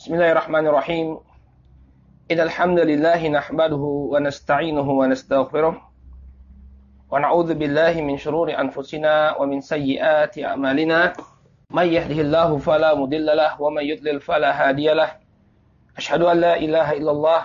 Bismillahirrahmanirrahim. Innal hamdalillah nahmaduhu wa nasta'inuhu wa nastaghfiruh wa na'udzu billahi min shururi anfusina wa min sayyiati a'malina. May yahdihillahu fala mudilla lahu wa may yudlil fala hadiyalah. Asyhadu an la ilaha illallah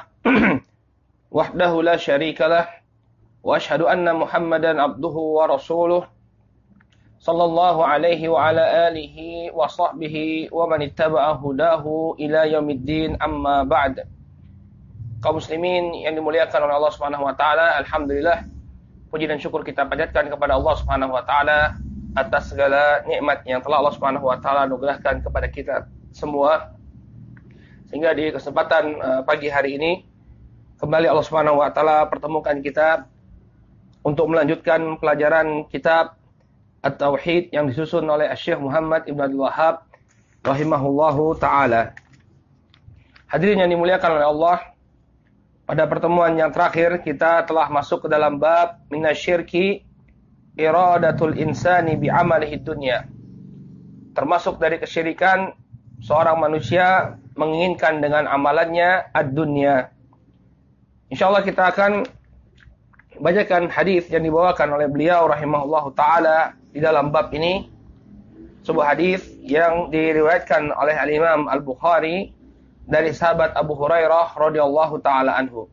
wahdahu la syarika lah wa asyhadu anna Muhammadan abduhu wa rasuluh sallallahu alaihi wa ala alihi wa sahbihi wa man ittaba'a hudahu ila yaumiddin, amma ba'd. Kaum muslimin yang dimuliakan oleh Allah Subhanahu wa taala, alhamdulillah puji dan syukur kita panjatkan kepada Allah Subhanahu wa taala atas segala nikmat yang telah Allah Subhanahu wa taala anugerahkan kepada kita semua. Sehingga di kesempatan pagi hari ini kembali Allah Subhanahu wa taala pertemukan kita untuk melanjutkan pelajaran kitab At-Tauhid yang disusun oleh Syekh Muhammad Ibn Abdul Wahhab rahimahullahu ta'ala. Hadirin yang dimuliakan oleh Allah, pada pertemuan yang terakhir kita telah masuk ke dalam bab minasyirki iradatul insani bi'amalihi dunya. Termasuk dari kesyirikan seorang manusia menginginkan dengan amalannya ad-dunya. Insyaallah kita akan bacakan hadis yang dibawakan oleh beliau rahimahullahu ta'ala di dalam bab ini, sebuah hadis yang diriwayatkan oleh al-Imam Al-Bukhari dari sahabat Abu Hurairah radhiyallahu taala anhu.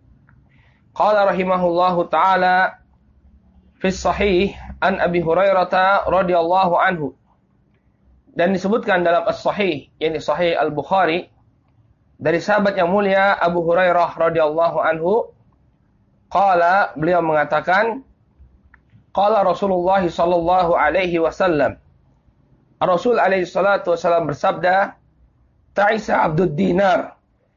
Qala rahimahullahu taala fi sahih an Abi Hurairah radhiyallahu anhu. Dan disebutkan dalam as-sahih, yakni sahih Al-Bukhari, dari sahabat yang mulia Abu Hurairah radhiyallahu anhu, qala, beliau mengatakan, qala Rasulullah sallallahu alaihi wasallam, Rasul alaihi salatu wasallam bersabda, ta'isa abdud dinar,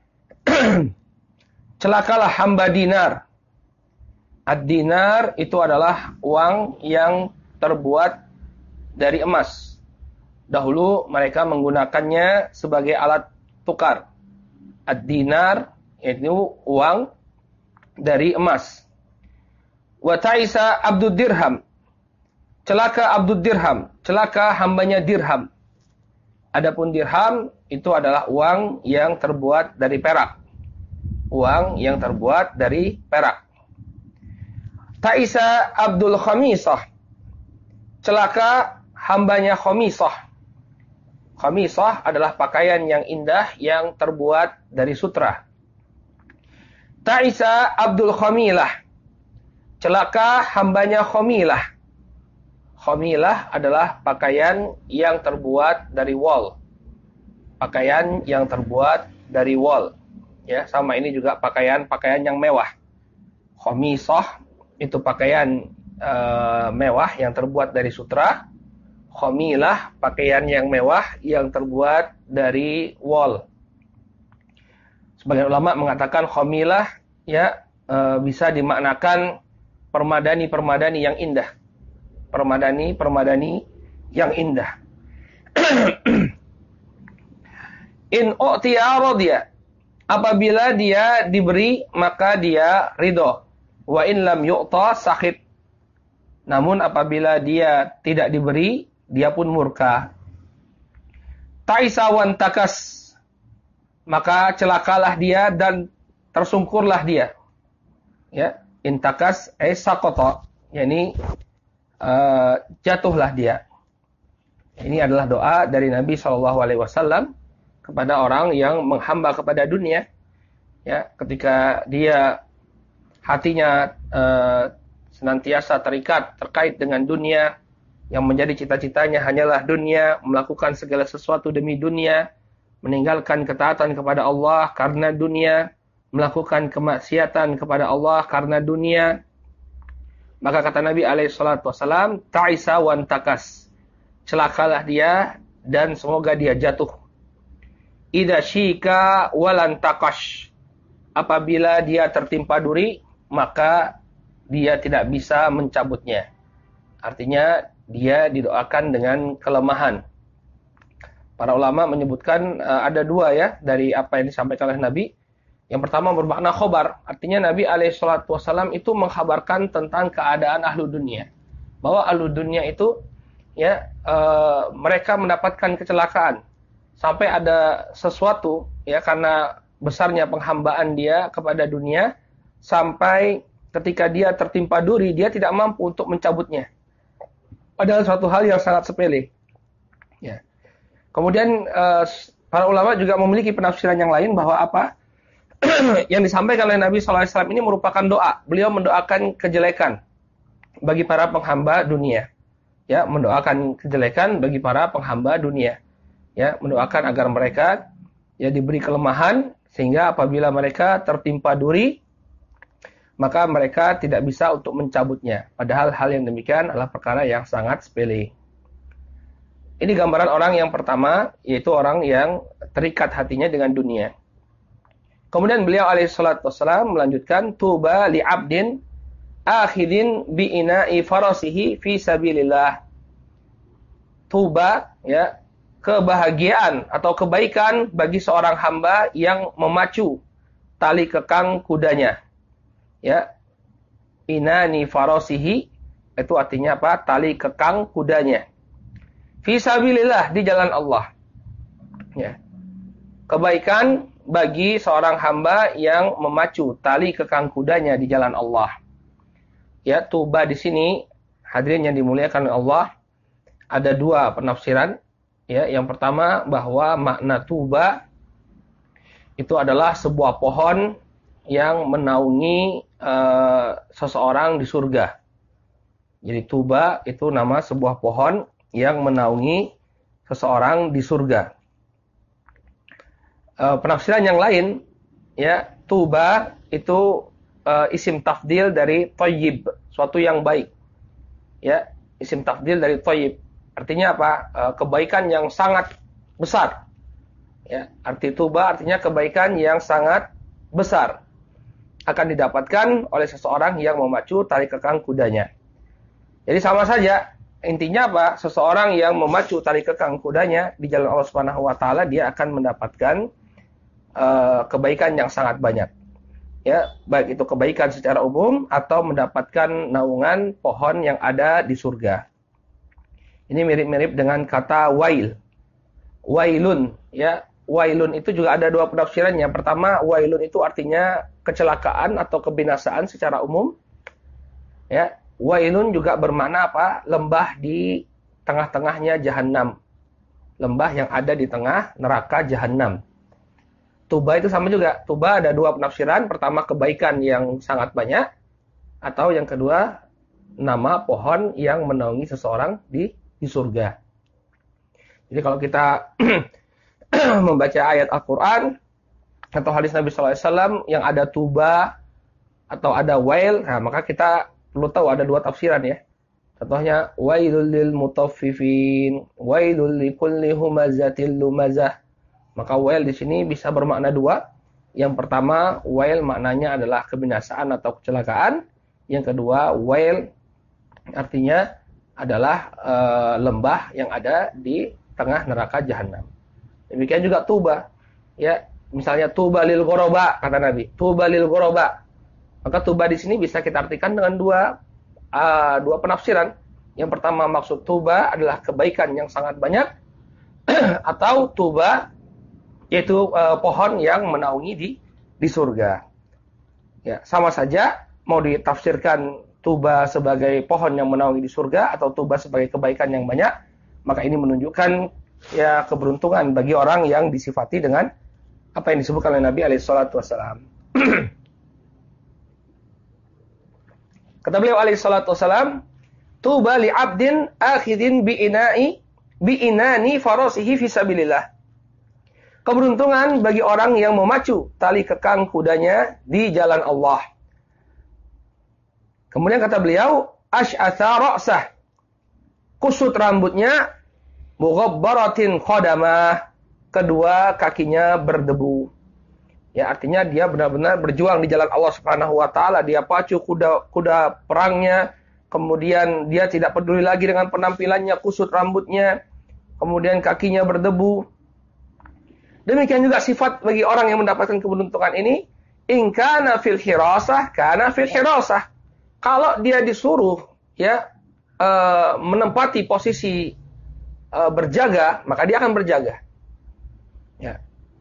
celakalah hamba dinar. Ad-dinar itu adalah uang yang terbuat dari emas. Dahulu mereka menggunakannya sebagai alat tukar. Ad-dinar itu uang dari emas. Wa ta'isa abdud dirham, celaka abdud dirham, celaka hambanya dirham. Adapun dirham itu adalah uang yang terbuat dari perak. Uang yang terbuat dari perak. Ta'isa abdul khamisah, celaka hambanya khamisah. Khamisah adalah pakaian yang indah yang terbuat dari sutra. Ta'isa abdul khamilah, celaka hambanya khamilah. Khamilah adalah pakaian yang terbuat dari wol. Pakaian yang terbuat dari wol. Ya, sama ini juga pakaian yang mewah. Khamisah itu pakaian mewah yang terbuat dari sutra. Khamilah pakaian yang mewah yang terbuat dari wol. Sebagian ulama mengatakan khamilah ya bisa dimaknakan permadani yang indah. Permadani yang indah. In u'tiya radiya, apabila dia diberi maka dia ridho. Wa in lam yu'ta sakhit, namun apabila dia tidak diberi dia pun murka. Ta'isa wan takas, maka celakalah dia dan tersungkurlah dia. Ya, intakas saqata, yakni jatuhlah dia. Ini adalah doa dari Nabi SAW kepada orang yang menghamba kepada dunia. Ya, ketika dia hatinya senantiasa terikat terkait dengan dunia, yang menjadi cita-citanya hanyalah dunia, melakukan segala sesuatu demi dunia, meninggalkan ketaatan kepada Allah karena dunia, melakukan kemaksiatan kepada Allah karena dunia, maka kata Nabi SAW, ta'isa wan takas, celakalah dia dan semoga dia jatuh. Idza syika walan takash, apabila dia tertimpa duri maka dia tidak bisa mencabutnya. Artinya dia didoakan dengan kelemahan. Para ulama menyebutkan ada dua ya dari apa yang disampaikan oleh Nabi. Yang pertama bermakna khobar, artinya Nabi SAW itu mengkhabarkan tentang keadaan ahlu dunia, bahwa ahlu dunia itu ya mereka mendapatkan kecelakaan sampai ada sesuatu ya karena besarnya penghambaan dia kepada dunia sampai ketika dia tertimpa duri dia tidak mampu untuk mencabutnya. Padahal suatu hal yang sangat sepele. Ya. Kemudian para ulama juga memiliki penafsiran yang lain bahwa apa yang disampaikan oleh Nabi SAW ini merupakan doa. Beliau mendoakan kejelekan bagi para penghamba dunia. Ya, mendoakan kejelekan bagi para penghamba dunia. Ya, mendoakan agar mereka ya diberi kelemahan sehingga apabila mereka tertimpa duri maka mereka tidak bisa untuk mencabutnya. Padahal hal yang demikian adalah perkara yang sangat sepele. Ini gambaran orang yang pertama, yaitu orang yang terikat hatinya dengan dunia. Kemudian beliau alaihissalatu wassalam melanjutkan, tuba li'abdin akhidin bi'ina'i farasihi fi sabilillah. Tuba, ya, kebahagiaan atau kebaikan bagi seorang hamba yang memacu tali kekang kudanya. Ya, inani farasihi itu artinya apa? Tali kekang kudanya. Fi sabilillah, di jalan Allah. Ya. Kebaikan bagi seorang hamba yang memacu tali kekang kudanya di jalan Allah. Ya, tuba di sini hadirin yang dimuliakan oleh Allah, ada dua penafsiran. Ya, yang pertama bahwa makna tuba itu adalah sebuah pohon yang menaungi seseorang di surga. Jadi tuba itu nama sebuah pohon yang menaungi seseorang di surga. Penafsiran yang lain, ya, tuba itu isim tafdil dari thayyib, suatu yang baik. Ya, isim tafdil dari thayyib. Artinya apa? Kebaikan yang sangat besar. Ya, arti tuba artinya kebaikan yang sangat besar akan didapatkan oleh seseorang yang memacu tali kekang kudanya. Jadi sama saja, intinya apa? Seseorang yang memacu tali kekang kudanya di jalan Allah Subhanahu wa taala, dia akan mendapatkan kebaikan yang sangat banyak. Ya, baik itu kebaikan secara umum atau mendapatkan naungan pohon yang ada di surga. Ini mirip-mirip dengan kata wail. Wailun, ya. Wailun itu juga ada dua penafsiran. Yang pertama, wailun itu artinya kecelakaan atau kebinasaan secara umum. Ya, wailun juga bermakna apa? Lembah di tengah-tengahnya jahanam. Lembah yang ada di tengah neraka jahanam. Tuba itu sama juga. Tuba ada dua penafsiran. Pertama, kebaikan yang sangat banyak. Atau yang kedua, nama pohon yang menaungi seseorang di surga. Jadi kalau kita membaca ayat Al-Quran atau hadis Nabi SAW yang ada tuba atau ada wail, nah maka kita perlu tahu ada dua tafsiran ya. Contohnya, wailul lil mutaffifin, wailul likulli humazatil lumazah. Maka wail di sini bisa bermakna dua. Yang pertama, wail maknanya adalah kebinasaan atau kecelakaan. Yang kedua, wail artinya adalah lembah yang ada di tengah neraka jahanam. Demikian juga tuba. Ya, misalnya tuba lil ghoroba, kata Nabi. Tuba lil ghoroba. Maka tuba di sini bisa kita artikan dengan dua penafsiran. Yang pertama, maksud tuba adalah kebaikan yang sangat banyak. Atau tuba yaitu pohon yang menaungi di surga. Ya, sama saja mau ditafsirkan tuba sebagai pohon yang menaungi di surga atau tuba sebagai kebaikan yang banyak, maka ini menunjukkan ya keberuntungan bagi orang yang disifati dengan apa yang disebutkan oleh Nabi alaihissalatu wassalam. Kata beliau alaihissalatu wassalam, tuba li abdin akhidin bi'inani farasihi fisabilillah. Keberuntungan bagi orang yang memacu tali kekang kudanya di jalan Allah. Kemudian kata beliau, asy'atha ra'sah. Kusut rambutnya, mughabbaratin qadamah. Kedua kakinya berdebu. Ya, artinya dia benar-benar berjuang di jalan Allah Subhanahu wa taala. Dia pacu kuda perangnya, kemudian dia tidak peduli lagi dengan penampilannya, kusut rambutnya, kemudian kakinya berdebu. Demikian juga sifat bagi orang yang mendapatkan keberuntungan ini, in kana fil hirasah, kana fil hirasah. Kalau dia disuruh ya menempati posisi berjaga, maka dia akan berjaga.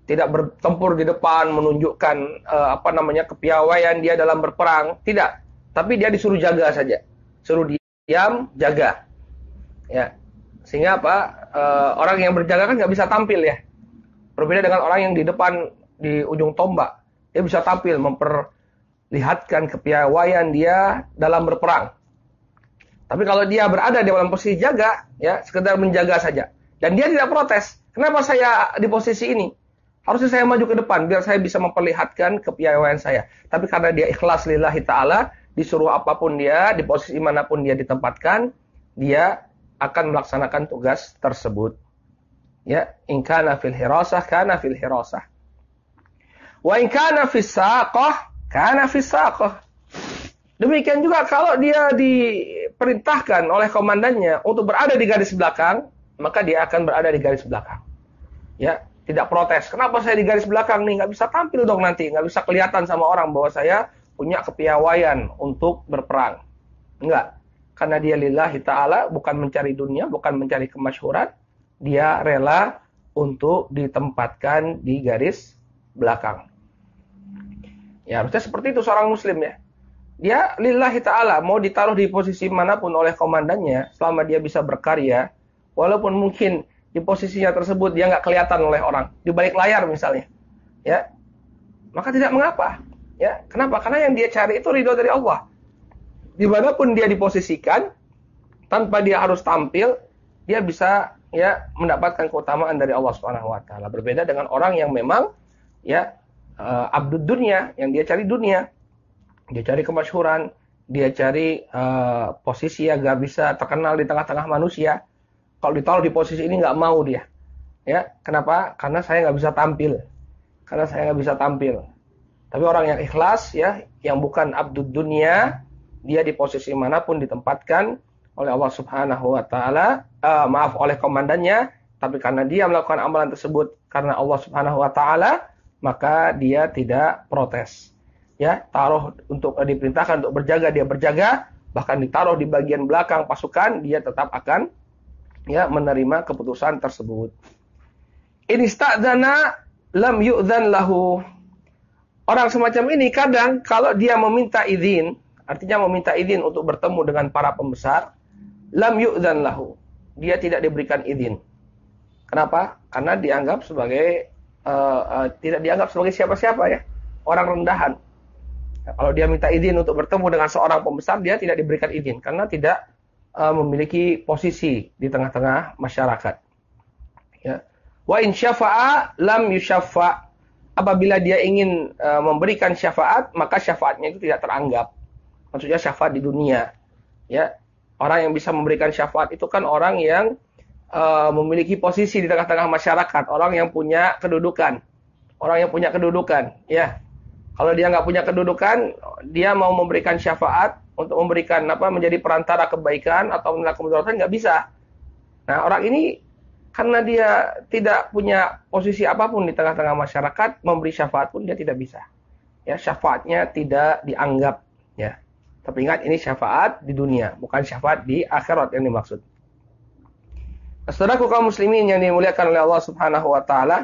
tidak bertempur di depan, menunjukkan kepiawaian dia dalam berperang, tidak. Tapi dia disuruh jaga saja, suruh diam, jaga, ya. Sehingga orang yang berjaga kan nggak bisa tampil ya. Berbeda dengan orang yang di depan di ujung tombak, dia bisa tampil memperlihatkan kepiawaian dia dalam berperang. Tapi kalau dia berada di dalam posisi jaga, ya sekedar menjaga saja, dan dia tidak protes. Kenapa saya di posisi ini? Harusnya saya maju ke depan biar saya bisa memperlihatkan kepiawaian saya. Tapi karena dia ikhlas lillahi ta'ala, disuruh apapun dia, di posisi manapun dia ditempatkan, dia akan melaksanakan tugas tersebut. Ya, in kana fil hirasah, kana fil hirasah. Wa in kana fis saqah, kana fis saqah. Demikian juga kalau dia diperintahkan oleh komandannya untuk berada di garis belakang, maka dia akan berada di garis belakang. Ya, tidak protes. Kenapa saya di garis belakang nih? Nggak bisa tampil dong nanti. Nggak bisa kelihatan sama orang bahwa saya punya kepiawaian untuk berperang. Enggak. Karena dia lillahi ta'ala, bukan mencari dunia, bukan mencari kemasyhuran. Dia rela untuk ditempatkan di garis belakang. Ya, harusnya seperti itu seorang muslim ya. Dia lillahi ta'ala, mau ditaruh di posisi manapun oleh komandannya, selama dia bisa berkarya, walaupun mungkin di posisinya tersebut dia nggak kelihatan oleh orang, di balik layar misalnya, ya, maka tidak mengapa, ya. Kenapa? Karena yang dia cari itu ridho dari Allah. Dimanapun dia diposisikan, tanpa dia harus tampil, dia bisa ya mendapatkan keutamaan dari Allah Subhanahu Wa Taala. Berbeda dengan orang yang memang ya abdud dunia, yang dia cari dunia, dia cari kemasyhuran, dia cari posisi agar bisa terkenal di tengah-tengah manusia. Kalau ditaruh di posisi ini nggak mau dia. Ya, kenapa? Karena saya nggak bisa tampil. Karena saya nggak bisa tampil. Tapi orang yang ikhlas, ya, yang bukan abdud dunia, dia di posisi manapun ditempatkan oleh Allah Subhanahu Wa Taala, oleh komandannya, tapi karena dia melakukan amalan tersebut karena Allah Subhanahu Wa Taala, maka dia tidak protes. Ya, taruh untuk diperintahkan untuk berjaga, dia berjaga, bahkan ditaruh di bagian belakang pasukan, dia tetap akan ya menerima keputusan tersebut. In ista'dzana lam yu'dzan lahu. Orang semacam ini kadang kalau dia meminta izin, artinya meminta izin untuk bertemu dengan para pembesar, lam yu'dzan lahu. Dia tidak diberikan izin. Kenapa? Karena dianggap sebagai tidak dianggap sebagai siapa-siapa ya, orang rendahan. Nah, kalau dia minta izin untuk bertemu dengan seorang pembesar, dia tidak diberikan izin karena tidak memiliki posisi di tengah-tengah masyarakat. Ya. Wa in syafa'a lam yusyaffa. Apabila dia ingin memberikan syafaat, maka syafaatnya itu tidak teranggap. Maksudnya syafaat di dunia. Ya. Orang yang bisa memberikan syafaat itu kan orang yang memiliki posisi di tengah-tengah masyarakat, orang yang punya kedudukan. Orang yang punya kedudukan, ya. Kalau dia nggak punya kedudukan, dia mau memberikan syafaat untuk memberikan menjadi perantara kebaikan atau menolak kemudaratan, nggak bisa. Nah, orang ini karena dia tidak punya posisi apapun di tengah-tengah masyarakat, memberi syafaat pun dia tidak bisa. Ya, syafaatnya tidak dianggap, ya. Tapi ingat, ini syafaat di dunia, bukan syafaat di akhirat yang dimaksud. Saudaraku kaum muslimin yang dimuliakan oleh Allah Subhanahu Wa Taala,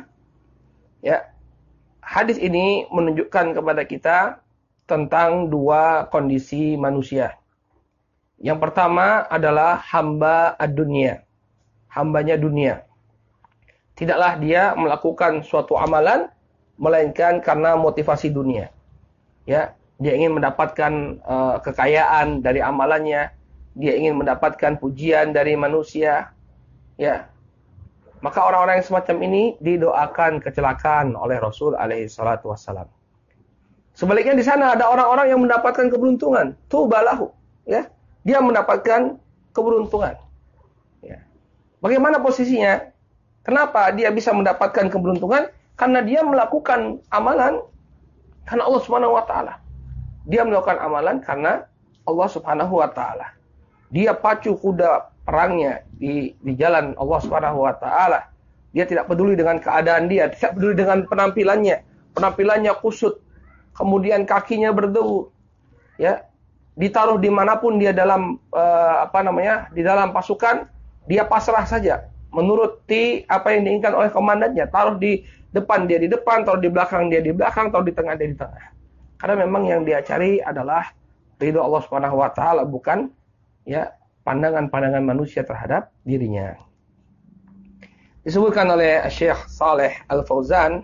ya, hadis ini menunjukkan kepada kita tentang dua kondisi manusia. Yang pertama adalah hamba ad-dunya, hambanya dunia. Tidaklah dia melakukan suatu amalan melainkan karena motivasi dunia. Ya, dia ingin mendapatkan kekayaan dari amalannya, dia ingin mendapatkan pujian dari manusia. Ya, maka orang-orang yang semacam ini didoakan kecelakaan oleh Rasul alaihi salatu wassalam. Sebaliknya di sana ada orang-orang yang mendapatkan keberuntungan, tubalahu, ya. Dia mendapatkan keberuntungan. Ya. Bagaimana posisinya? Kenapa dia bisa mendapatkan keberuntungan? Karena dia melakukan amalan karena Allah Subhanahu wa taala. Dia melakukan amalan karena Allah Subhanahu wa taala. Dia pacu kuda perangnya di jalan Allah Subhanahu wa taala. Dia tidak peduli dengan keadaan dia, tidak peduli dengan penampilannya. Penampilannya kusut, kemudian kakinya berdebu. Ya, ditaruh dimanapun dia dalam di dalam pasukan, dia pasrah saja. menuruti apa yang diinginkan oleh komandannya. Taruh di depan dia di depan, taruh di belakang dia di belakang, taruh di tengah dia di tengah. Karena memang yang dia cari adalah ridho Allah Subhanahu wa taala, bukan ya pandangan-pandangan manusia terhadap dirinya. Disebutkan oleh Syekh Saleh Al-Fauzan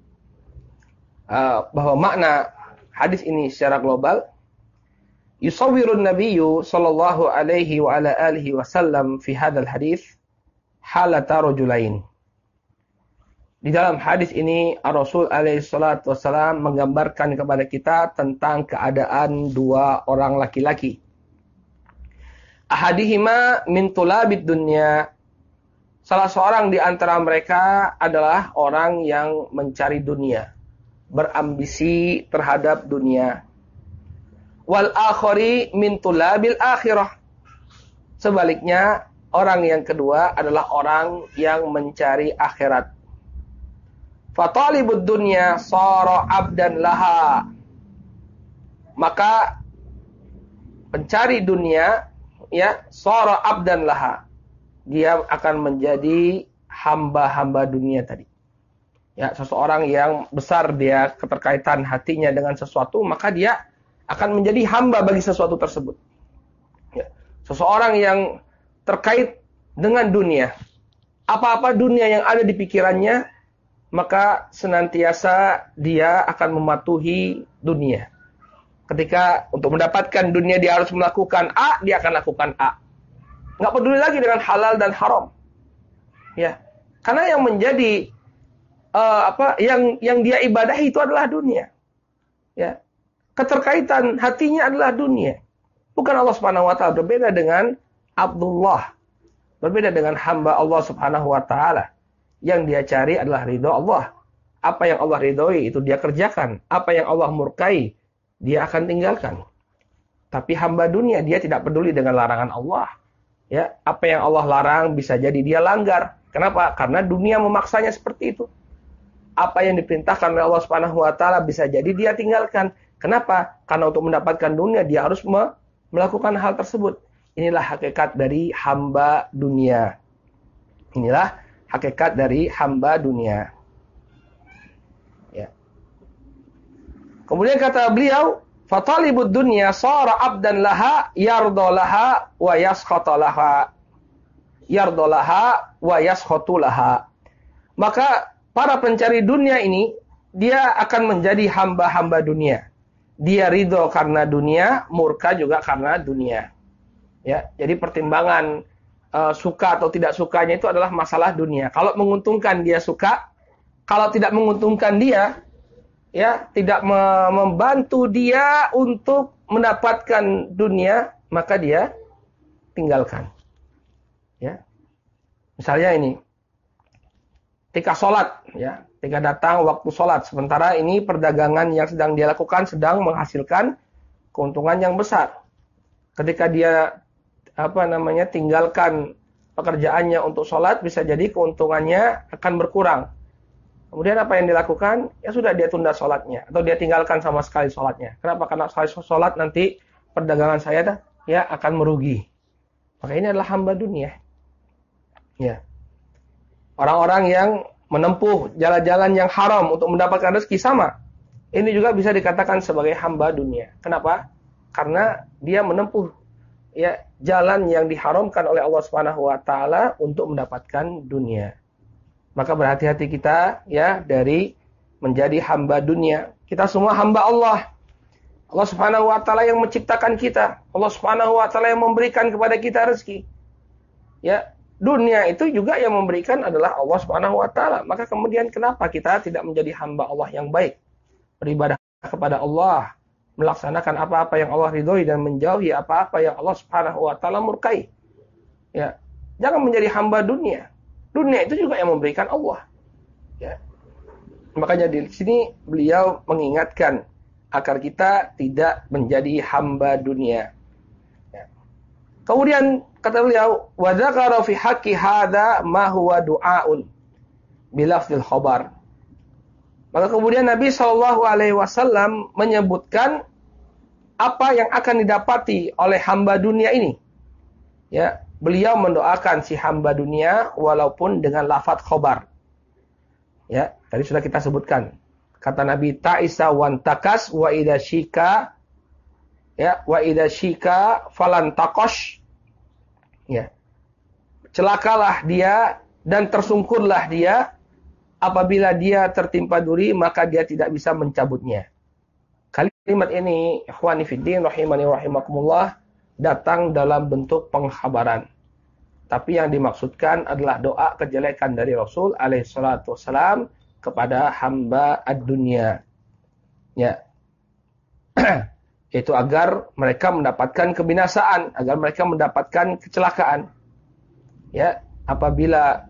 bahwa makna hadis ini secara global, yusawwirun nabiyyu sallallahu alaihi wa ala alihi wasallam fi hadzal hadis halata rajulain. Di dalam hadis ini Rasul alaihi salatu wasallam menggambarkan kepada kita tentang keadaan dua orang laki-laki. Ahadihima min tulabid dunya. Salah seorang di antara mereka adalah orang yang mencari dunia, berambisi terhadap dunia. Wal akhari min tulabil akhirah. Sebaliknya, orang yang kedua adalah orang yang mencari akhirat. Fatalibud dunya sara abdan laha. Maka pencari dunia ya sara abdan laha. Dia akan menjadi hamba-hamba dunia tadi. Ya, seseorang yang besar dia keterkaitan hatinya dengan sesuatu, maka dia akan menjadi hamba bagi sesuatu tersebut. Ya. Seseorang yang terkait dengan dunia, apa-apa dunia yang ada di pikirannya, maka senantiasa dia akan mematuhi dunia. Ketika untuk mendapatkan dunia dia harus melakukan A, dia akan lakukan A. Nggak peduli lagi dengan halal dan haram. Ya. Karena yang menjadi yang dia ibadahi itu adalah dunia. Ya. Keterkaitan hatinya adalah dunia. Bukan Allah Subhanahu wa taala. Berbeda dengan Abdullah. Berbeda dengan hamba Allah Subhanahu wa taala. Yang dia cari adalah ridho Allah. Apa yang Allah ridhoi itu dia kerjakan. Apa yang Allah murkai dia akan tinggalkan. Tapi hamba dunia dia tidak peduli dengan larangan Allah. Ya, apa yang Allah larang bisa jadi dia langgar. Kenapa? Karena dunia memaksanya seperti itu. Apa yang diperintahkan oleh Allah Subhanahu wa taala bisa jadi dia tinggalkan. Kenapa? Karena untuk mendapatkan dunia dia harus melakukan hal tersebut. Inilah hakikat dari hamba dunia. Inilah hakikat dari hamba dunia. Ya. Kemudian kata beliau, fatalibud dunya sara abdan laha yardolaha wa yaskhotolaha. Yardolaha wa yaskhotulaha. Maka para pencari dunia ini, dia akan menjadi hamba-hamba dunia. Dia ridho karena dunia, murka juga karena dunia. Ya, jadi pertimbangan suka atau tidak sukanya itu adalah masalah dunia. Kalau menguntungkan dia suka, kalau tidak menguntungkan dia, ya tidak membantu dia untuk mendapatkan dunia, maka dia tinggalkan. Ya, misalnya ini, ketika sholat, ya, ketika datang waktu sholat, sementara ini perdagangan yang sedang dia lakukan sedang menghasilkan keuntungan yang besar. Ketika dia tinggalkan pekerjaannya untuk sholat, bisa jadi keuntungannya akan berkurang. Kemudian apa yang dilakukan? Ya sudah dia tunda sholatnya. Atau dia tinggalkan sama sekali sholatnya. Kenapa? Karena sekali sholat nanti perdagangan saya ya akan merugi. Maka ini adalah hamba dunia. Ya. Orang-orang yang menempuh jalan-jalan yang haram untuk mendapatkan rezeki sama. Ini juga bisa dikatakan sebagai hamba dunia. Kenapa? Karena dia menempuh ya jalan yang diharamkan oleh Allah Subhanahu wa taala untuk mendapatkan dunia. Maka berhati-hati kita ya dari menjadi hamba dunia. Kita semua hamba Allah. Allah Subhanahu wa taala yang menciptakan kita. Allah Subhanahu wa taala yang memberikan kepada kita rezeki. Ya, dunia itu juga yang memberikan adalah Allah Subhanahu wa taala. Maka kemudian kenapa kita tidak menjadi hamba Allah yang baik? Beribadah kepada Allah, melaksanakan apa-apa yang Allah ridhoi dan menjauhi apa-apa yang Allah Subhanahu wa taala murkai. Ya, jangan menjadi hamba dunia. Dunia itu juga yang memberikan Allah. Ya. Makanya di sini beliau mengingatkan agar kita tidak menjadi hamba dunia. Ya. Kemudian kata beliau, wa dzakara fi haqqi hadza ma huwa du'aun bilafzil khabar. Maka kemudian Nabi Shallallahu alaihi wasallam menyebutkan apa yang akan didapati oleh hamba dunia ini. Ya, beliau mendoakan si hamba dunia walaupun dengan lafadz khobar. Ya, tadi sudah kita sebutkan. Kata Nabi, ta'isa wan takas wa idza syika, ya, wa idza syika falan takosh. Ya. Celakalah dia dan tersungkurlah dia apabila dia tertimpa duri, maka dia tidak bisa mencabutnya. Kalimat ini, ikhwani fiddin rahimani rahimakumullah, datang dalam bentuk pengkhabaran. Tapi yang dimaksudkan adalah doa kejelekan dari Rasul alaihissalatu wassalam kepada hamba ad-dunya. Ya. Itu agar mereka mendapatkan kebinasaan, agar mereka mendapatkan kecelakaan. Ya, apabila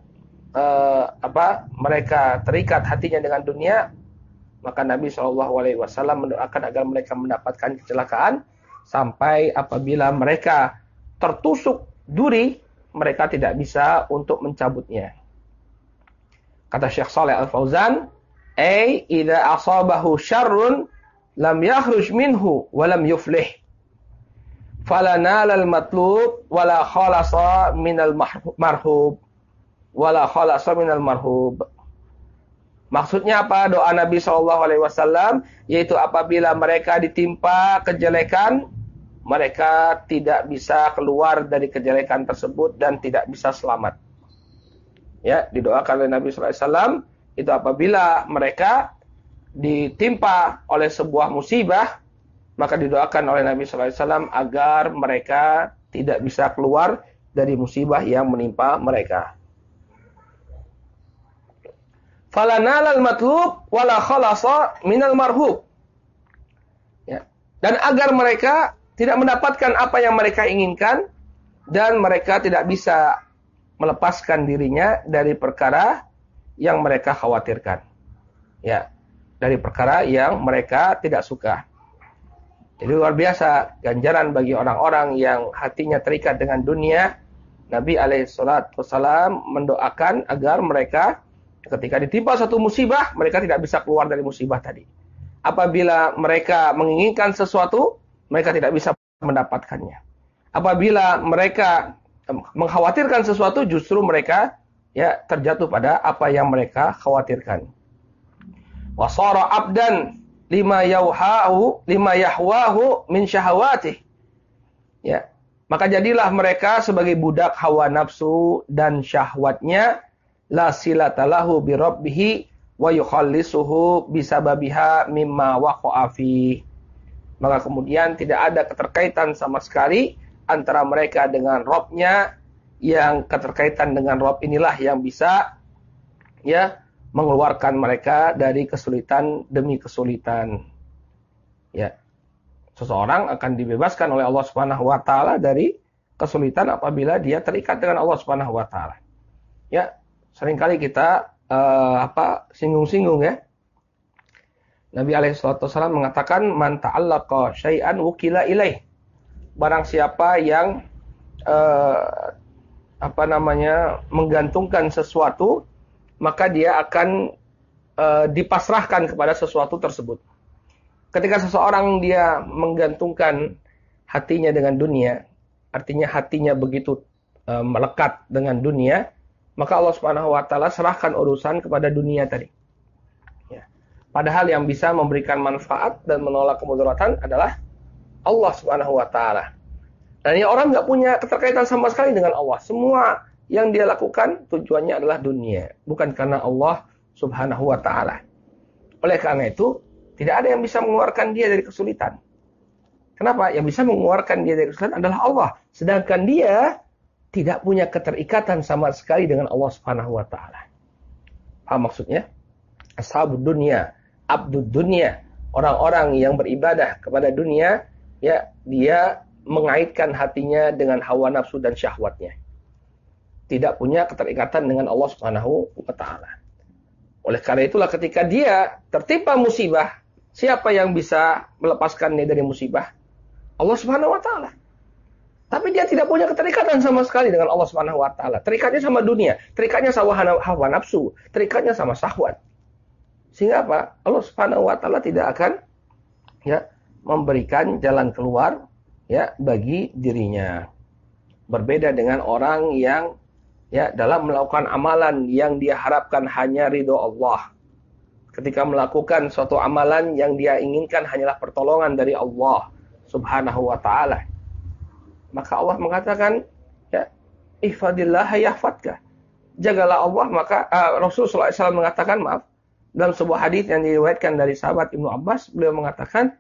mereka terikat hatinya dengan dunia, maka Nabi SAW mendoakan agar mereka mendapatkan kecelakaan sampai apabila mereka tertusuk duri, mereka tidak bisa untuk mencabutnya. Kata Syekh Shalih Al-Fauzan, idza asabahu syarrun lam yakhruj minhu wa lam yuflih. Fala nalal matlub wala khalasa minal marhub. Wala khalasa minal marhub. Maksudnya apa doa Nabi SAW? Yaitu apabila mereka ditimpa kejelekan, mereka tidak bisa keluar dari kejelekan tersebut dan tidak bisa selamat. Ya, didoakan oleh Nabi SAW, itu apabila mereka ditimpa oleh sebuah musibah, maka didoakan oleh Nabi SAW agar mereka tidak bisa keluar dari musibah yang menimpa mereka. Falanalal matlub wala khalasa minal marhub. Ya. Dan agar mereka tidak mendapatkan apa yang mereka inginkan dan mereka tidak bisa melepaskan dirinya dari perkara yang mereka khawatirkan. Ya, dari perkara yang mereka tidak suka. Jadi luar biasa ganjaran bagi orang-orang yang hatinya terikat dengan dunia. Nabi alaihissalam mendoakan agar mereka ketika ditimpa satu musibah, mereka tidak bisa keluar dari musibah tadi. Apabila mereka menginginkan sesuatu, mereka tidak bisa mendapatkannya. Apabila mereka mengkhawatirkan sesuatu, justru mereka ya terjatuh pada apa yang mereka khawatirkan. Wasara abdan lima yahwahu min syahawatih. Ya. Maka jadilah mereka sebagai budak hawa nafsu dan syahwatnya, la silatalahu bi rabbih wa yukhallisuhu bisababiha mimma waqa'a fi. Maka kemudian tidak ada keterkaitan sama sekali antara mereka dengan Rabb-nya, yang keterkaitan dengan Rabb inilah yang bisa ya mengeluarkan mereka dari kesulitan demi kesulitan. Ya. Seseorang akan dibebaskan oleh Allah Subhanahu wa taala dari kesulitan apabila dia terikat dengan Allah Subhanahu wa taala. Ya. Seringkali kita singgung-singgung ya. Nabi alaihissalam mengatakan man ta'allaqa syai'an wukila ilaih. Barang siapa yang menggantungkan sesuatu, maka dia akan dipasrahkan kepada sesuatu tersebut. Ketika seseorang dia menggantungkan hatinya dengan dunia, artinya hatinya begitu melekat dengan dunia, maka Allah Subhanahu wa taala serahkan urusan kepada dunia tadi. Ya. Padahal yang bisa memberikan manfaat dan menolak kemudaratan adalah Allah Subhanahu wa taala. Dan ini orang nggak punya keterkaitan sama sekali dengan Allah. Semua yang dia lakukan tujuannya adalah dunia, bukan karena Allah Subhanahu wa taala. Oleh karena itu, tidak ada yang bisa mengeluarkan dia dari kesulitan. Kenapa? Yang bisa mengeluarkan dia dari kesulitan adalah Allah. Sedangkan dia tidak punya keterikatan sama sekali dengan Allah Subhanahu wa taala. Apa maksudnya? Ashabud dunia, abdud dunia, orang-orang yang beribadah kepada dunia, ya, dia mengaitkan hatinya dengan hawa nafsu dan syahwatnya. Tidak punya keterikatan dengan Allah Subhanahu wa taala. Oleh karena itulah ketika dia tertimpa musibah, siapa yang bisa melepaskannya dari musibah? Allah Subhanahu wa taala. Tapi dia tidak punya keterikatan sama sekali dengan Allah Subhanahu wa taala. Terikatnya sama dunia, terikatnya sama hawa nafsu, terikatnya sama syahwat. Sehingga apa? Allah Subhanahu wa taala tidak akan ya memberikan jalan keluar ya bagi dirinya. Berbeda dengan orang yang dalam melakukan amalan yang dia harapkan hanya ridho Allah. Ketika melakukan suatu amalan yang dia inginkan hanyalah pertolongan dari Allah Subhanahu wa taala. Maka Allah mengatakan, ihfadillah yahfadka. Jagalah Allah, maka Rasulullah SAW mengatakan, dalam sebuah hadis yang diriwayatkan dari sahabat Ibnu Abbas, beliau mengatakan,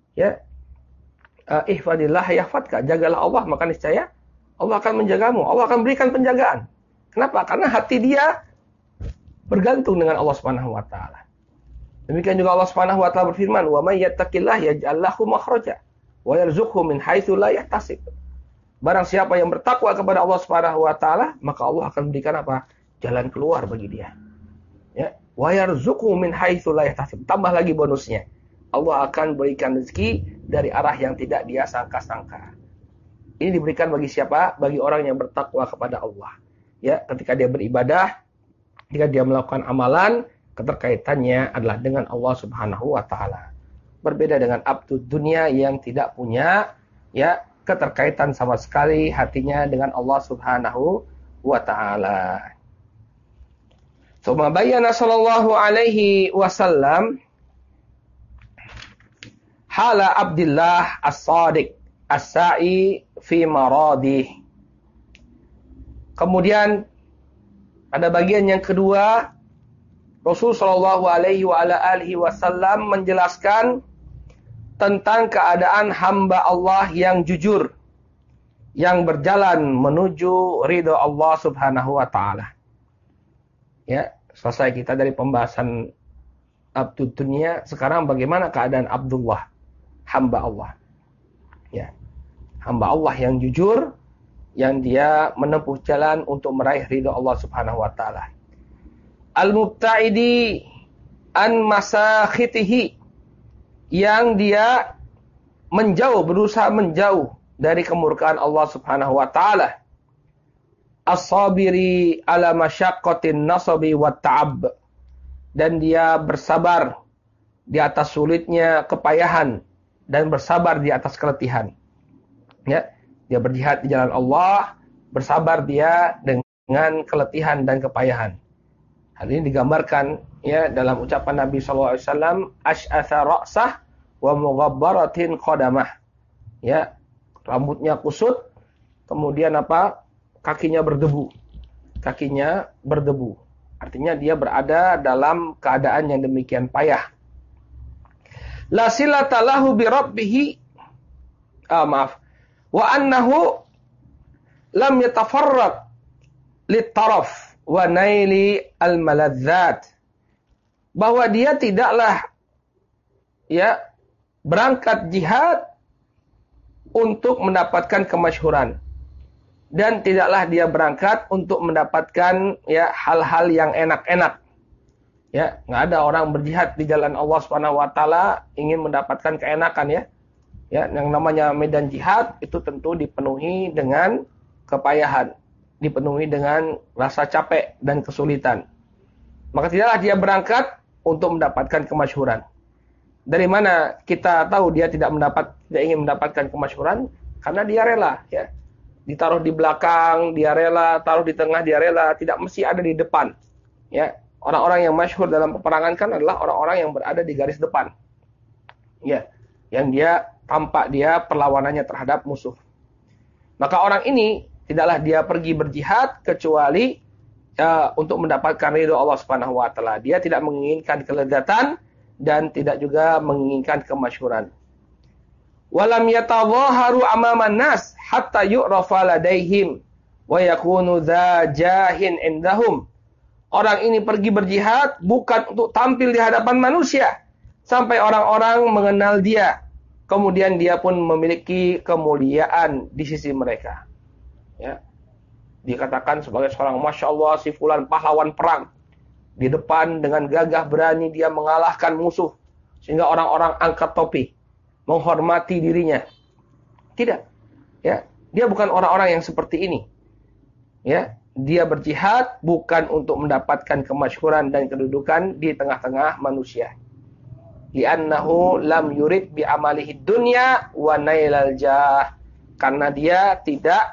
ihfadillah yahfadka. Jagalah Allah, maka niscaya Allah akan menjagamu. Allah akan berikan penjagaan. Kenapa? Karena hati dia bergantung dengan Allah Subhanahu wa taala. Demikian juga Allah Subhanahu wa taala berfirman, "Wa may yattaqillah yaj'al lahu makhraja wa yarzuqhu min haitsu la yahtasib." Barang siapa yang bertakwa kepada Allah Subhanahu wa taala, maka Allah akan berikan apa? Jalan keluar bagi dia. Ya, wa yarzuqhu min haitsu la yahtasib. Tambah lagi bonusnya. Allah akan berikan rezeki dari arah yang tidak dia sangka-sangka. Ini diberikan bagi siapa? Bagi orang yang bertakwa kepada Allah. Ya, ketika dia beribadah, ketika dia melakukan amalan, keterkaitannya adalah dengan Allah Subhanahu wa taala. Berbeda dengan abdud dunia yang tidak punya keterkaitan sama sekali hatinya dengan Allah Subhanahu wa taala. Tsumma bayyana sallallahu alaihi wasallam hala Abdullah as-Sadiq as-sa'i fi maradih. Kemudian ada bagian yang kedua, Rasul sallallahu alaihi wasallam menjelaskan tentang keadaan hamba Allah yang jujur, yang berjalan menuju ridho Allah Subhanahu wa taala. Ya, selesai kita dari pembahasan abdud dunia, sekarang bagaimana keadaan Abdullah, hamba Allah. Ya. Hamba Allah yang jujur, yang dia menempuh jalan untuk meraih ridho Allah Subhanahu wa taala. Al-mubta'idi an masakhitihi, yang dia berusaha menjauh dari kemurkaan Allah Subhanahu wa taala. As-sabiri ala masyaqqatin nasabi wat ta'ab, dan dia bersabar di atas sulitnya kepayahan dan bersabar di atas keletihan. Ya, dia berjihad di jalan Allah, bersabar dia dengan keletihan dan kepayahan. Hal ini digambarkan dalam ucapan Nabi sallallahu alaihi wasallam, asy'atha ra'sah wa mughabbaratin qadamah. Ya, rambutnya kusut, kemudian kakinya berdebu. Kakinya berdebu. Artinya dia berada dalam keadaan yang demikian payah. La silata lahu bi rabbih. Wa annahu lam yatafarraq litaraf wa naili al-maladzat. Bahwa dia tidaklah berangkat jihad untuk mendapatkan kemasyhuran, dan tidaklah dia berangkat untuk mendapatkan hal-hal yang enak-enak. Ya, nggak ada orang berjihad di jalan Allah Subhanahu wa taala ingin mendapatkan keenakan Ya, yang namanya medan jihad itu tentu dipenuhi dengan kepayahan, dipenuhi dengan rasa capek dan kesulitan. Maka tidaklah dia berangkat untuk mendapatkan kemasyhuran. Dari mana kita tahu dia tidak ingin mendapatkan kemasyhuran? Karena dia rela, ditaruh di belakang, dia rela, taruh di tengah, dia rela, tidak mesti ada di depan. Ya, orang-orang yang masyhur dalam peperangan kan adalah orang-orang yang berada di garis depan. Ya, yang dia tampak dia perlawanannya terhadap musuh. Maka orang ini tidaklah dia pergi berjihad kecuali untuk mendapatkan ridho Allah Subhanahu wa taala. Dia tidak menginginkan kelezatan dan tidak juga menginginkan kemasyhuran. Walam yatadhaharu amaman nas hatta yu'rafa ladaihim wa yakunu dza jahin indahum. Orang ini pergi berjihad bukan untuk tampil di hadapan manusia sampai orang-orang mengenal dia. Kemudian dia pun memiliki kemuliaan di sisi mereka. Ya. Dikatakan sebagai seorang Masya Allah, si fulan pahlawan perang. Di depan dengan gagah berani dia mengalahkan musuh. Sehingga orang-orang angkat topi. Menghormati dirinya. Tidak. Ya. Dia bukan orang-orang yang seperti ini. Ya. Dia berjihad bukan untuk mendapatkan kemasyhuran dan kedudukan di tengah-tengah manusia. Li'annahu lam yurid bi amalihi dunya wa nailal jah. Karena dia tidak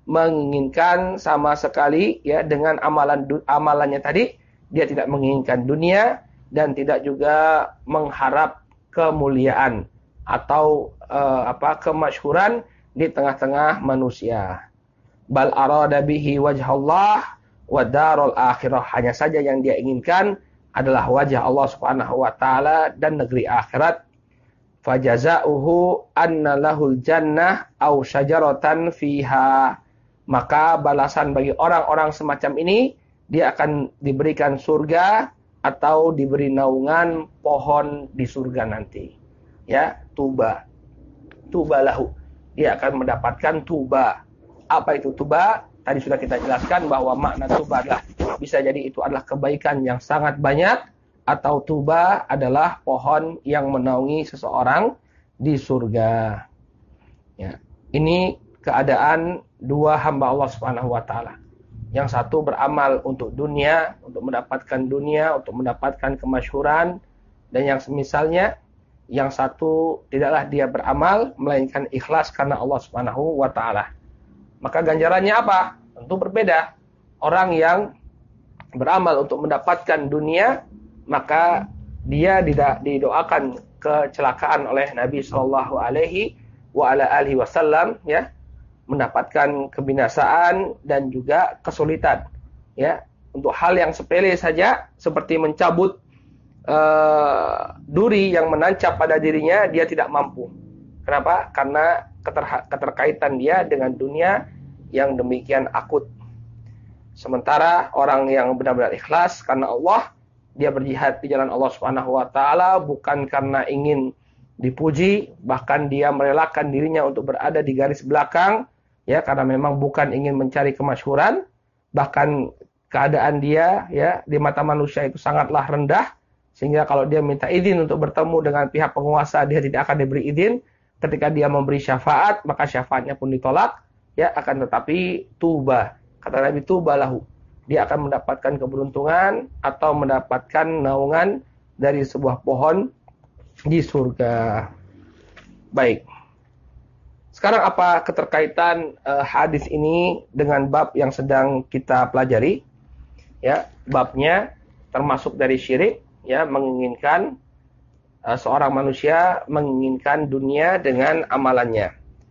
menginginkan sama sekali ya dengan amalannya tadi, dia tidak menginginkan dunia dan tidak juga mengharap kemuliaan atau kemasyhuran di tengah-tengah manusia. Bal arada bihi wajhallah wa darul akhirah. Hanya saja yang dia inginkan adalah wajah Allah Subhanahu wa taala dan negeri akhirat. Fajazauhu anna lahul jannah au syajaratan fiha. Maka balasan bagi orang-orang semacam ini, dia akan diberikan surga atau diberi naungan pohon di surga nanti. Ya, tuba. Tuba lahu. Dia akan mendapatkan tuba. Apa itu tuba? Tadi sudah kita jelaskan bahwa makna tuba adalah bisa jadi itu adalah kebaikan yang sangat banyak, atau tuba adalah pohon yang menaungi seseorang di surga. Ya. Ini keadaan dua hamba Allah Subhanahu wa taala. Yang satu beramal untuk dunia, untuk mendapatkan dunia, untuk mendapatkan kemasyhuran, dan yang semisalnya. Yang satu tidaklah dia beramal melainkan ikhlas karena Allah Subhanahu wa taala. Maka ganjarannya apa? Tentu berbeda. Orang yang beramal untuk mendapatkan dunia, maka dia didoakan kecelakaan oleh Nabi Shallallahu Alaihi Wasallam, ya, mendapatkan kebinasaan dan juga kesulitan, ya, untuk hal yang sepele saja seperti mencabut duri yang menancap pada dirinya, dia tidak mampu. Kenapa? Karena keterkaitan dia dengan dunia yang demikian akut. Sementara orang yang benar-benar ikhlas karena Allah, dia berjihad di jalan Allah Subhanahu wa taala bukan karena ingin dipuji, bahkan dia merelakan dirinya untuk berada di garis belakang, ya, karena memang bukan ingin mencari kemasyhuran, bahkan keadaan dia, ya, di mata manusia itu sangatlah rendah, sehingga kalau dia minta izin untuk bertemu dengan pihak penguasa, dia tidak akan diberi izin. Ketika dia memberi syafaat, maka syafaatnya pun ditolak, ya, akan tetapi tuba. Kata Nabi, tuba lahu. Dia akan mendapatkan keberuntungan atau mendapatkan naungan dari sebuah pohon di surga. Baik. Sekarang apa keterkaitan hadis ini dengan bab yang sedang kita pelajari? Ya, babnya termasuk dari syirik, ya, menginginkan seorang manusia menginginkan dunia dengan amalannya.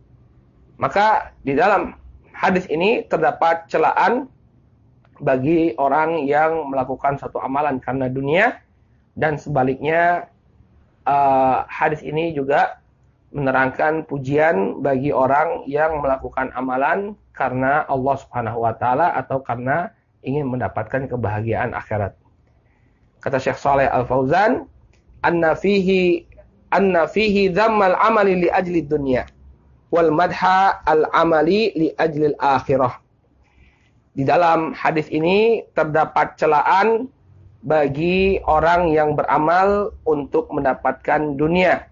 Maka di dalam hadis ini terdapat celaan bagi orang yang melakukan satu amalan karena dunia, dan sebaliknya hadis ini juga menerangkan pujian bagi orang yang melakukan amalan karena Allah Subhanahu wa taala atau karena ingin mendapatkan kebahagiaan akhirat. Kata Syekh Shalih Al-Fauzan, anna fihi dzammal amali li ajli dunya wal madha al-amali li ajli al-akhirah. Di dalam hadis ini terdapat celaan bagi orang yang beramal untuk mendapatkan dunia.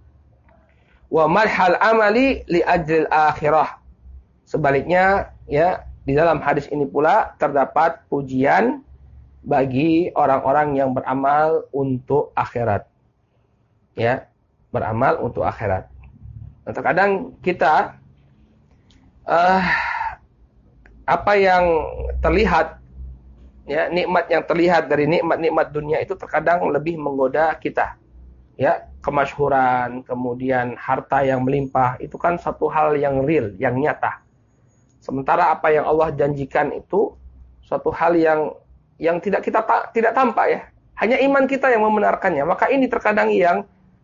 Wa madhal amali li ajli al-akhirah. Sebaliknya, ya, di dalam hadis ini pula terdapat pujian bagi orang-orang yang beramal untuk akhirat. Ya, beramal untuk akhirat. Nah, terkadang kita apa yang terlihat, ya, nikmat yang terlihat dari nikmat-nikmat dunia itu terkadang lebih menggoda kita. Ya, kemasyhuran, kemudian harta yang melimpah, itu kan satu hal yang real, yang nyata. Sementara apa yang Allah janjikan itu suatu hal yang tidak tampak, ya. Hanya iman kita yang membenarkannya. Maka ini terkadang yang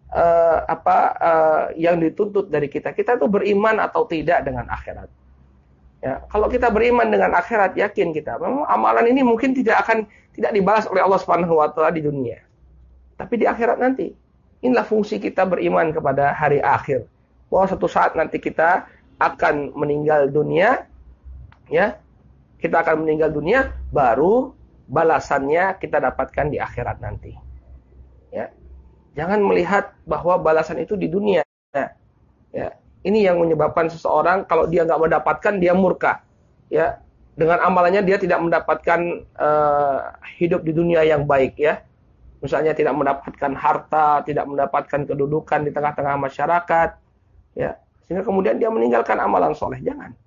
yang dituntut dari kita. Kita itu beriman atau tidak dengan akhirat. Ya, kalau kita beriman dengan akhirat, yakin kita memang amalan ini mungkin tidak dibalas oleh Allah Subhanahu wa taala di dunia. Tapi di akhirat nanti. Inilah fungsi kita beriman kepada hari akhir. Bahwa suatu saat nanti kita akan meninggal dunia, ya. Kita akan meninggal dunia, baru balasannya kita dapatkan di akhirat nanti. Ya. Jangan melihat bahwa balasan itu di dunia. Ya. Ini yang menyebabkan seseorang kalau dia nggak mendapatkan, dia murka. Ya. Dengan amalannya dia tidak mendapatkan hidup di dunia yang baik, ya. Misalnya tidak mendapatkan harta, tidak mendapatkan kedudukan di tengah-tengah masyarakat, ya. Sehingga kemudian dia meninggalkan amalan soleh. Jangan.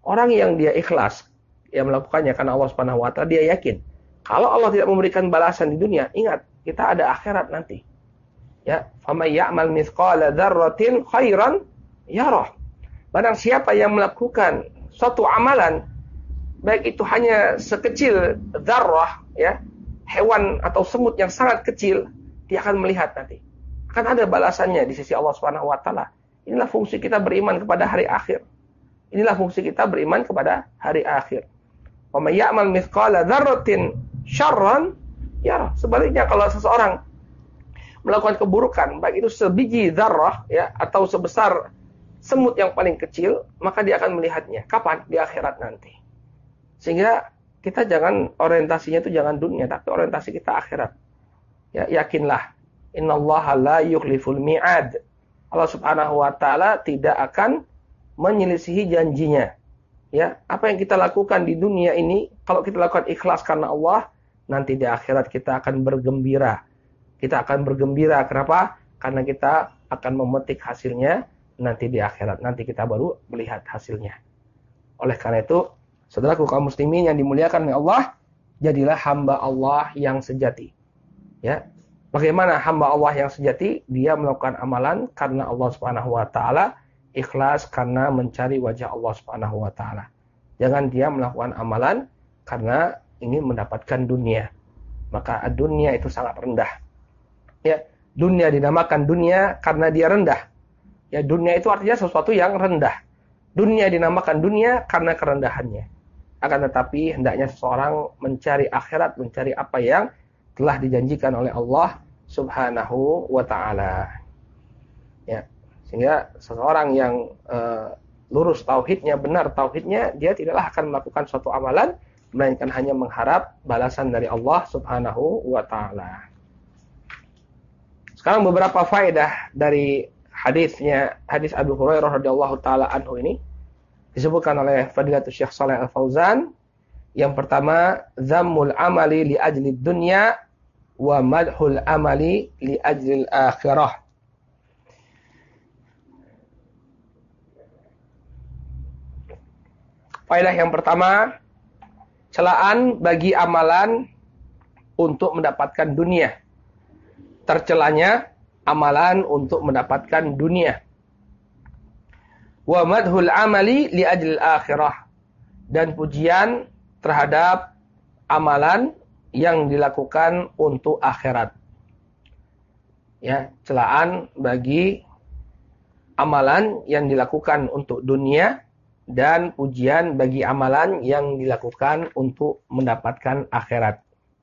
Orang yang dia ikhlas, yang melakukannya karena Allah Subhanahu wa taala, dia yakin kalau Allah tidak memberikan balasan di dunia, ingat, kita ada akhirat nanti. Ya, faman ya'mal mithqala dzarratin khairan yarah. Barang siapa yang melakukan suatu amalan, baik itu hanya sekecil dzarrah, ya, hewan atau semut yang sangat kecil, dia akan melihat nanti. Akan ada balasannya di sisi Allah Subhanahu wa taala. Inilah fungsi kita beriman kepada hari akhir. Inilah fungsi kita beriman kepada hari akhir. Wa may ya'mal mithqala dzarratin syarran yarah. Sebaliknya kalau seseorang melakukan keburukan, baik itu sebiji dzarrah, ya, atau sebesar semut yang paling kecil, maka dia akan melihatnya. Kapan? Di akhirat nanti. Sehingga kita jangan orientasinya itu jangan dunia, tapi orientasi kita akhirat. Ya, yakinlah, innallaha la yukhliful mi'ad. Allah Subhanahu wa taala tidak akan menyelisihi janjinya. Ya, apa yang kita lakukan di dunia ini, kalau kita lakukan ikhlas karena Allah, nanti di akhirat kita akan bergembira. Kita akan bergembira. Kenapa? Karena kita akan memetik hasilnya nanti di akhirat. Nanti kita baru melihat hasilnya. Oleh karena itu, saudaraku kaum muslimin yang dimuliakan oleh Allah, jadilah hamba Allah yang sejati. Ya. Bagaimana hamba Allah yang sejati? Dia melakukan amalan karena Allah Subhanahu wa taala, ikhlas karena mencari wajah Allah Subhanahu wa taala. Jangan dia melakukan amalan karena ingin mendapatkan dunia. Maka dunia itu sangat rendah. Ya, dunia dinamakan dunia karena dia rendah. Ya, dunia itu artinya sesuatu yang rendah. Dunia dinamakan dunia karena kerendahannya. Akan tetapi hendaknya seseorang mencari akhirat, mencari apa yang telah dijanjikan oleh Allah Subhanahu wa taala. Ya, sehingga seseorang yang lurus tauhidnya, benar tauhidnya, dia tidaklah akan melakukan suatu amalan melainkan hanya mengharap balasan dari Allah Subhanahu wa taala. Sekarang beberapa faedah dari hadis Abu Hurairah radhiyallahu taala anhu ini disebutkan oleh Fadilatul Syekh Shalih Al-Fauzan. Yang pertama, zammul amali li ajli dunya wa madhul amali li ajli akhirah. Faedah yang pertama, celaan bagi amalan untuk mendapatkan dunia. Tercelanya amalan untuk mendapatkan dunia. Wa madhul amali li ajlil akhirah. Dan pujian terhadap amalan yang dilakukan untuk akhirat. Ya, celaan bagi amalan yang dilakukan untuk dunia dan pujian bagi amalan yang dilakukan untuk mendapatkan akhirat.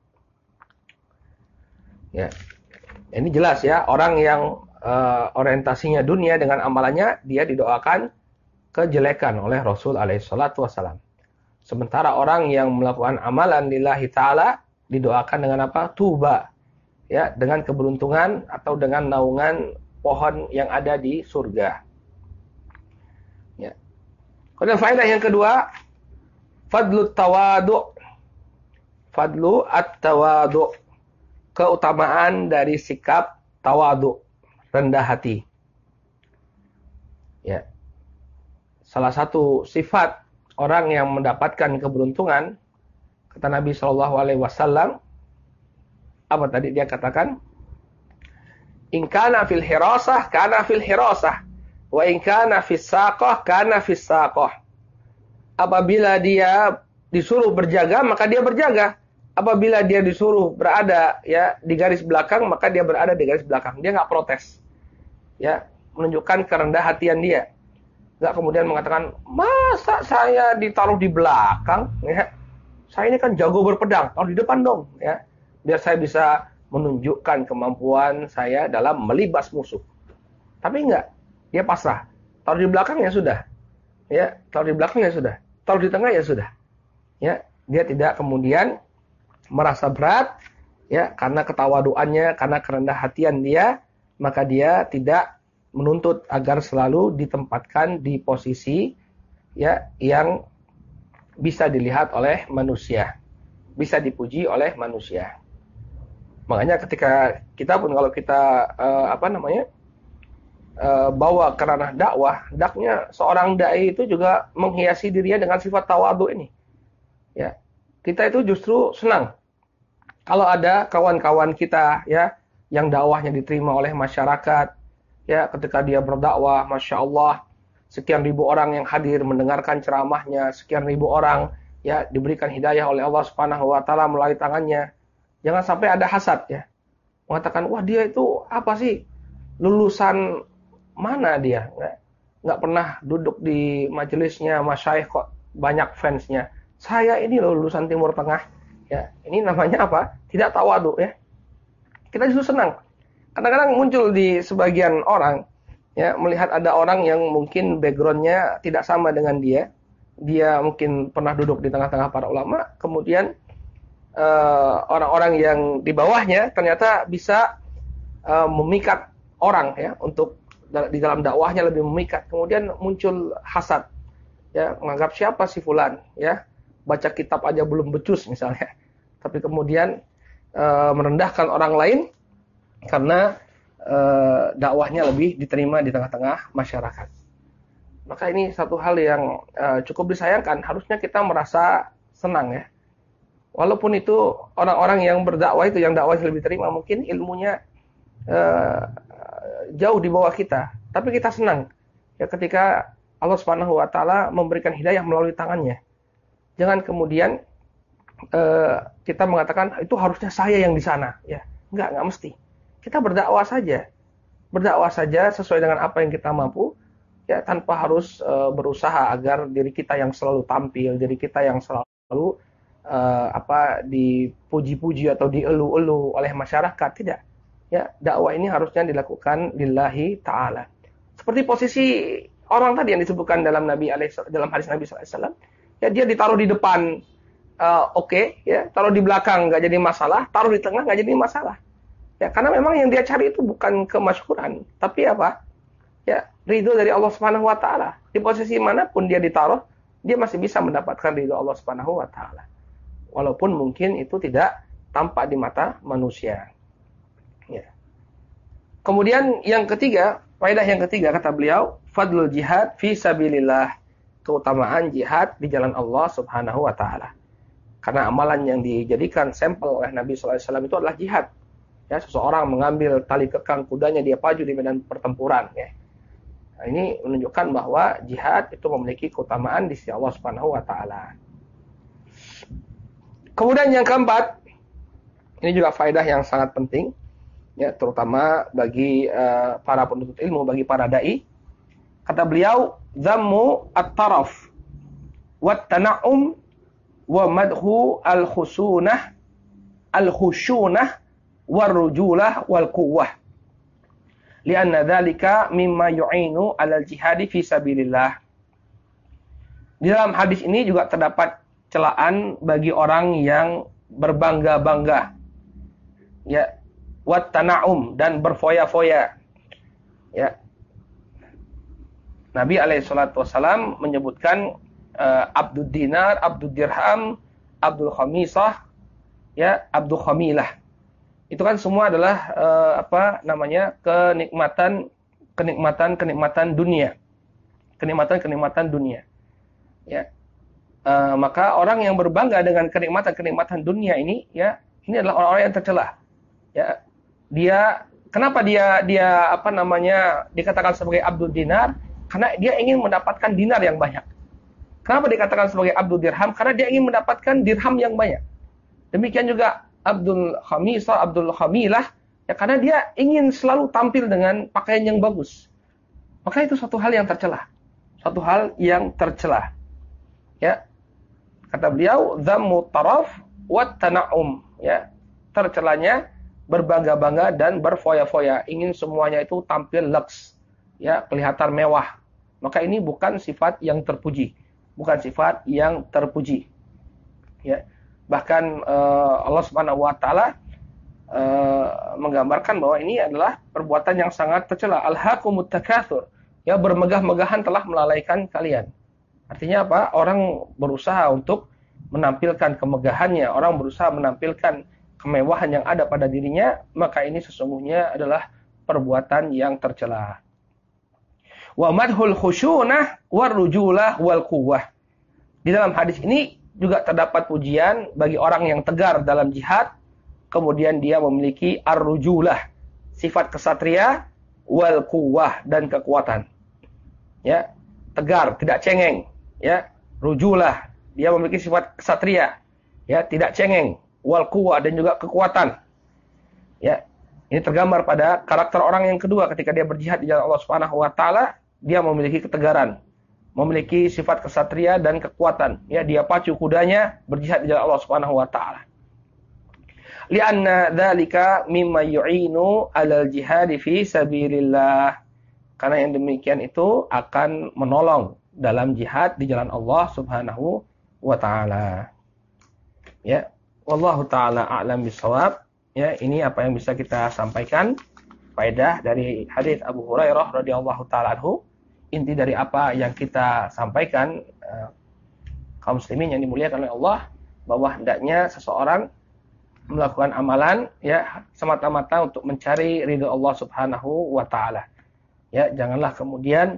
Ya. Ini jelas ya, orang yang orientasinya dunia dengan amalannya, dia didoakan kejelekan oleh Rasul alaihissalatu wassalam. Sementara orang yang melakukan amalan lillahi ta'ala, didoakan dengan apa? Tuba. Ya, dengan keberuntungan atau dengan naungan pohon yang ada di surga. Ya. Kemudian faedah yang kedua, fadlu tawadu'. Fadlu at-tawadu'. Keutamaan dari sikap tawadu, rendah hati. Ya. Salah satu sifat orang yang mendapatkan keberuntungan, kata Nabi Shallallahu Alaihi Wasallam, apa tadi dia katakan? In kana fil hirasah, kana fil hirasah, wa in kana fis saqah, kana fis saqah. Apabila dia disuruh berjaga, maka dia berjaga. Apabila dia disuruh berada ya di garis belakang, maka dia berada di garis belakang. Dia nggak protes, ya, menunjukkan kerendah hatian dia. Nggak kemudian mengatakan, masa saya ditaruh di belakang? Ya, saya ini kan jago berpedang, taruh di depan dong, ya, biar saya bisa menunjukkan kemampuan saya dalam melibas musuh. Tapi nggak, dia pasrah. Taruh di belakang ya sudah, ya, taruh di belakang ya sudah, taruh di tengah ya sudah, ya, dia tidak kemudian merasa berat, ya, karena ketawaduannya, karena kerendah hatian dia, maka dia tidak menuntut agar selalu ditempatkan di posisi ya yang bisa dilihat oleh manusia, bisa dipuji oleh manusia. Makanya ketika kita pun kalau kita bawa ke ranah dakwah, hendaknya seorang dai itu juga menghiasi dirinya dengan sifat tawadhu ini. Ya, kita itu justru senang kalau ada kawan-kawan kita ya yang dakwahnya diterima oleh masyarakat, ya ketika dia berdakwah, masya Allah, sekian ribu orang yang hadir mendengarkan ceramahnya, sekian ribu orang ya diberikan hidayah oleh Allah Subhanahu Wa Taala melalui tangannya. Jangan sampai ada hasad ya, mengatakan wah dia itu apa sih, lulusan mana dia, nggak pernah duduk di majelisnya masyayikh kok banyak fansnya. Saya ini loh lulusan Timur Tengah. Ya, ini namanya apa? Tidak tawadhu ya. Kita justru senang. Kadang-kadang muncul di sebagian orang ya melihat ada orang yang mungkin backgroundnya tidak sama dengan dia. Dia mungkin pernah duduk di tengah-tengah para ulama, kemudian orang-orang yang di bawahnya ternyata bisa memikat orang ya untuk di dalam dakwahnya lebih memikat. Kemudian muncul hasad. Ya, menganggap siapa si fulan ya? Baca kitab aja belum becus misalnya. Tapi kemudian merendahkan orang lain karena dakwahnya lebih diterima di tengah-tengah masyarakat. Maka ini satu hal yang cukup disayangkan. Harusnya kita merasa senang ya. Walaupun itu orang-orang yang berdakwah itu yang dakwahnya lebih terima, mungkin ilmunya jauh di bawah kita. Tapi kita senang ya ketika Allah Subhanahu Wa Taala memberikan hidayah melalui tangannya. Jangan kemudian kita mengatakan itu harusnya saya yang di sana, ya nggak mesti. Kita berdakwah saja sesuai dengan apa yang kita mampu, ya tanpa harus berusaha agar diri kita yang selalu tampil, diri kita yang selalu dipuji-puji atau dielu-elu oleh masyarakat, tidak. Ya dakwah ini harusnya dilakukan lillahi ta'ala. Seperti posisi orang tadi yang disebutkan dalam hadis Nabi SAW, ya dia ditaruh di depan. Oke, ya, taruh di belakang nggak jadi masalah, taruh di tengah nggak jadi masalah. Ya, karena memang yang dia cari itu bukan kemasyhuran, tapi apa? Ya, ridho dari Allah Subhanahu Wa Taala. Di posisi manapun dia ditaruh, dia masih bisa mendapatkan ridho Allah Subhanahu Wa Taala. Walaupun mungkin itu tidak tampak di mata manusia. Ya. Kemudian yang ketiga, faedah yang ketiga kata beliau, fadlul jihad fi sabilillah, keutamaan jihad di jalan Allah Subhanahu Wa Taala. Karena amalan yang dijadikan sampel oleh Nabi SAW itu adalah jihad. Ya, seseorang mengambil tali kekang kudanya, dia pacu di medan pertempuran. Ya. Nah, ini menunjukkan bahwa jihad itu memiliki keutamaan di sisi Allah Subhanahu Wa Taala. Kemudian yang keempat, ini juga faedah yang sangat penting, ya, terutama bagi para penuntut ilmu, bagi para dai. Kata beliau, zammu at-taraf wat tana'um wa madhu al-khusyunah war-rujulah wal-quwwah. Lianna dzalika mimma yu'inu 'alal jihadi fi sabilillah. Di dalam hadis ini juga terdapat celaan bagi orang yang berbangga-bangga. Ya, wat tana'um, dan berfoya-foya. Ya. Nabi alaihi salatu wasallam menyebutkan Abdul Dinar, Abdul Dirham, Abdul Khamisah, ya, Abdul Khamilah. Itu kan semua adalah kenikmatan dunia. Kenikmatan dunia. Ya. Maka orang yang berbangga dengan kenikmatan dunia ini, ya, ini adalah orang-orang yang tercela. Ya. Kenapa dia dikatakan sebagai Abdul Dinar? Karena dia ingin mendapatkan dinar yang banyak. Kenapa dikatakan sebagai Abdul Dirham? Karena dia ingin mendapatkan dirham yang banyak. Demikian juga Abdul Khamisah, Abdul Khamilah, ya, karena dia ingin selalu tampil dengan pakaian yang bagus. Maka itu suatu hal yang tercela. Ya. Kata beliau, dhammu taraf wat tana'um, ya. Tercelanya berbangga-bangga dan berfoya-foya, ingin semuanya itu tampil lux, ya, kelihatan mewah. Maka ini bukan sifat yang terpuji. Ya. Bahkan Allah Subhanahu Wa Taala menggambarkan bahwa ini adalah perbuatan yang sangat tercela. Alhaakumut takatsur, ya, bermegah-megahan telah melalaikan kalian. Artinya apa? Orang berusaha untuk menampilkan kemegahannya, orang berusaha menampilkan kemewahan yang ada pada dirinya, maka ini sesungguhnya adalah perbuatan yang tercela. Wa madhul khusyunah warujulah wal quwwah. Di dalam hadis ini juga terdapat pujian bagi orang yang tegar dalam jihad, kemudian dia memiliki ar-rujulah, sifat kesatria, wal quwwah, dan kekuatan. Ya, tegar, tidak cengeng, ya. Rujulah, dia memiliki sifat kesatria, ya, tidak cengeng, wal quwwah, dan juga kekuatan. Ya. Ini tergambar pada karakter orang yang kedua ketika dia berjihad di jalan Allah Subhanahu wa taala, dia memiliki ketegaran, memiliki sifat kesatria dan kekuatan. Ya, dia pacu kudanya berjihad di jalan Allah Subhanahu wa taala. Li'anna dzalika mimma yu'inu 'alal jihad fi sabilillah. Karena yang demikian itu akan menolong dalam jihad di jalan Allah Subhanahu wa taala. Ya, wallahu taala a'lam bissawab. Ya, ini apa yang bisa kita sampaikan faedah dari hadis Abu Hurairah radhiyallahu taala anhu. Inti dari apa yang kita sampaikan, kaum muslimin yang dimuliakan oleh Allah, bahwa hendaknya seseorang melakukan amalan ya semata-mata untuk mencari ridha Allah Subhanahu wa taala. Ya, janganlah kemudian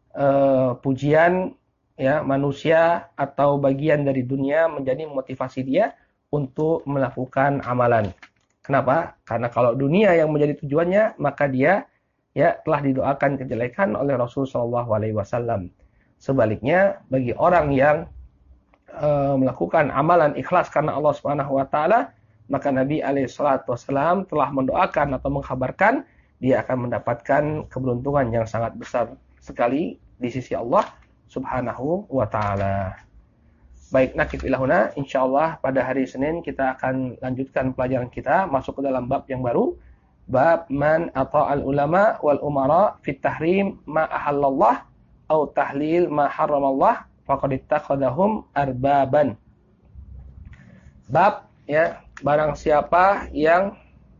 pujian ya manusia atau bagian dari dunia menjadi motivasi dia untuk melakukan amalan. Kenapa? Karena kalau dunia yang menjadi tujuannya, maka dia ya telah didoakan kejelekan oleh Rasul sallallahu alaihi wasallam. Sebaliknya, bagi orang yang melakukan amalan ikhlas karena Allah Subhanahu wa taala, maka Nabi alaihi salatu wasallam telah mendoakan atau mengkhabarkan dia akan mendapatkan keberuntungan yang sangat besar sekali di sisi Allah Subhanahu wa taala. Baik, nakif ilahuna, insyaallah pada hari Senin kita akan lanjutkan pelajaran kita masuk ke dalam bab yang baru, bab man ata'al ulama wal umara fit tahrim ma ahallallah au tahlil ma haramallah faqad ittakhadhahum arbaban. Bab ya, barang siapa yang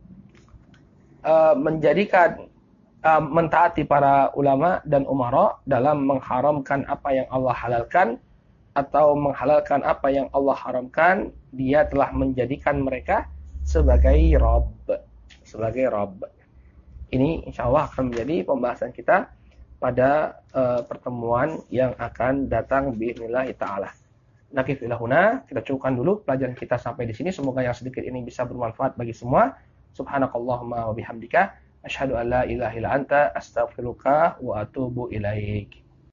mentaati para ulama dan umara dalam mengharamkan apa yang Allah halalkan atau menghalalkan apa yang Allah haramkan, dia telah menjadikan mereka sebagai Rabb. Sebagai Rabb. Ini insyaallah akan menjadi pembahasan kita pada pertemuan yang akan datang biidznillah taala. Nakif ilahuna, kita cukupkan dulu pelajaran kita sampai di sini. Semoga yang sedikit ini bisa bermanfaat bagi semua. Subhanakallahumma wa bihamdika asyhadu an la ilaha illa anta astaghfiruka wa atubu ilaik.